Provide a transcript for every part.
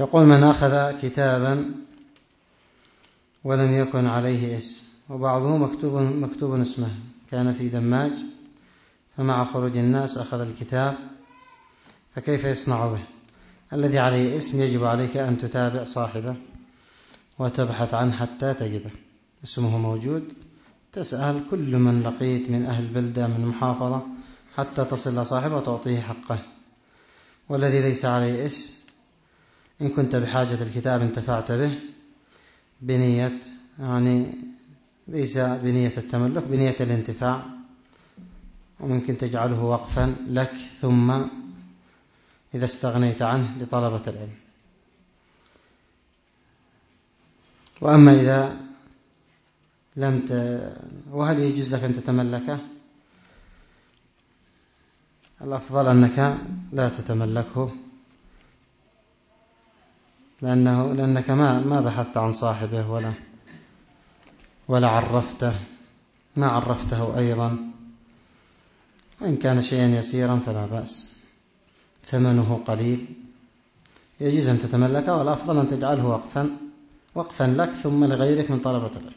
يقول: من أخذ كتابا ولم يكن عليه اسم، وبعضه مكتوب اسمه، كان في دماج، فمع خروج الناس أخذ الكتاب، فكيف يصنع به؟ الذي عليه اسم يجب عليك أن تتابع صاحبه وتبحث عنه حتى تجده، اسمه موجود، تسأل كل من لقيت من أهل البلدة من المحافظة حتى تصل لصاحبه وتعطيه حقه. والذي ليس عليه اسم إن كنت بحاجة الكتاب انتفعت به بنية، يعني ليس بنية التملك، بنية الانتفاع، وممكن تجعله وقفا لك ثم إذا استغنيت عنه لطلبة العلم. وأما إذا وهل يجوز لك أن تتملكه؟ الأفضل أنك لا تتملكه، لأنك ما بحثت عن صاحبه ولا عرفته، ما عرفته أيضا، وإن كان شيئا يسيرا فلا بأس، ثمنه قليل، يجوز أن تتملكه، والأفضل أن تجعله وقفا لك ثم لغيرك من طلبة العلم.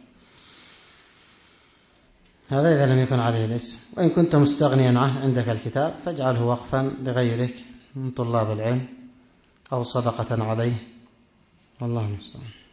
هذا إذا لم يكن عليه الاسم. وإن كنت مستغنيا عنه عندك الكتاب فاجعله وقفا لغيرك من طلاب العلم أو صدقة عليه، والله المستعان.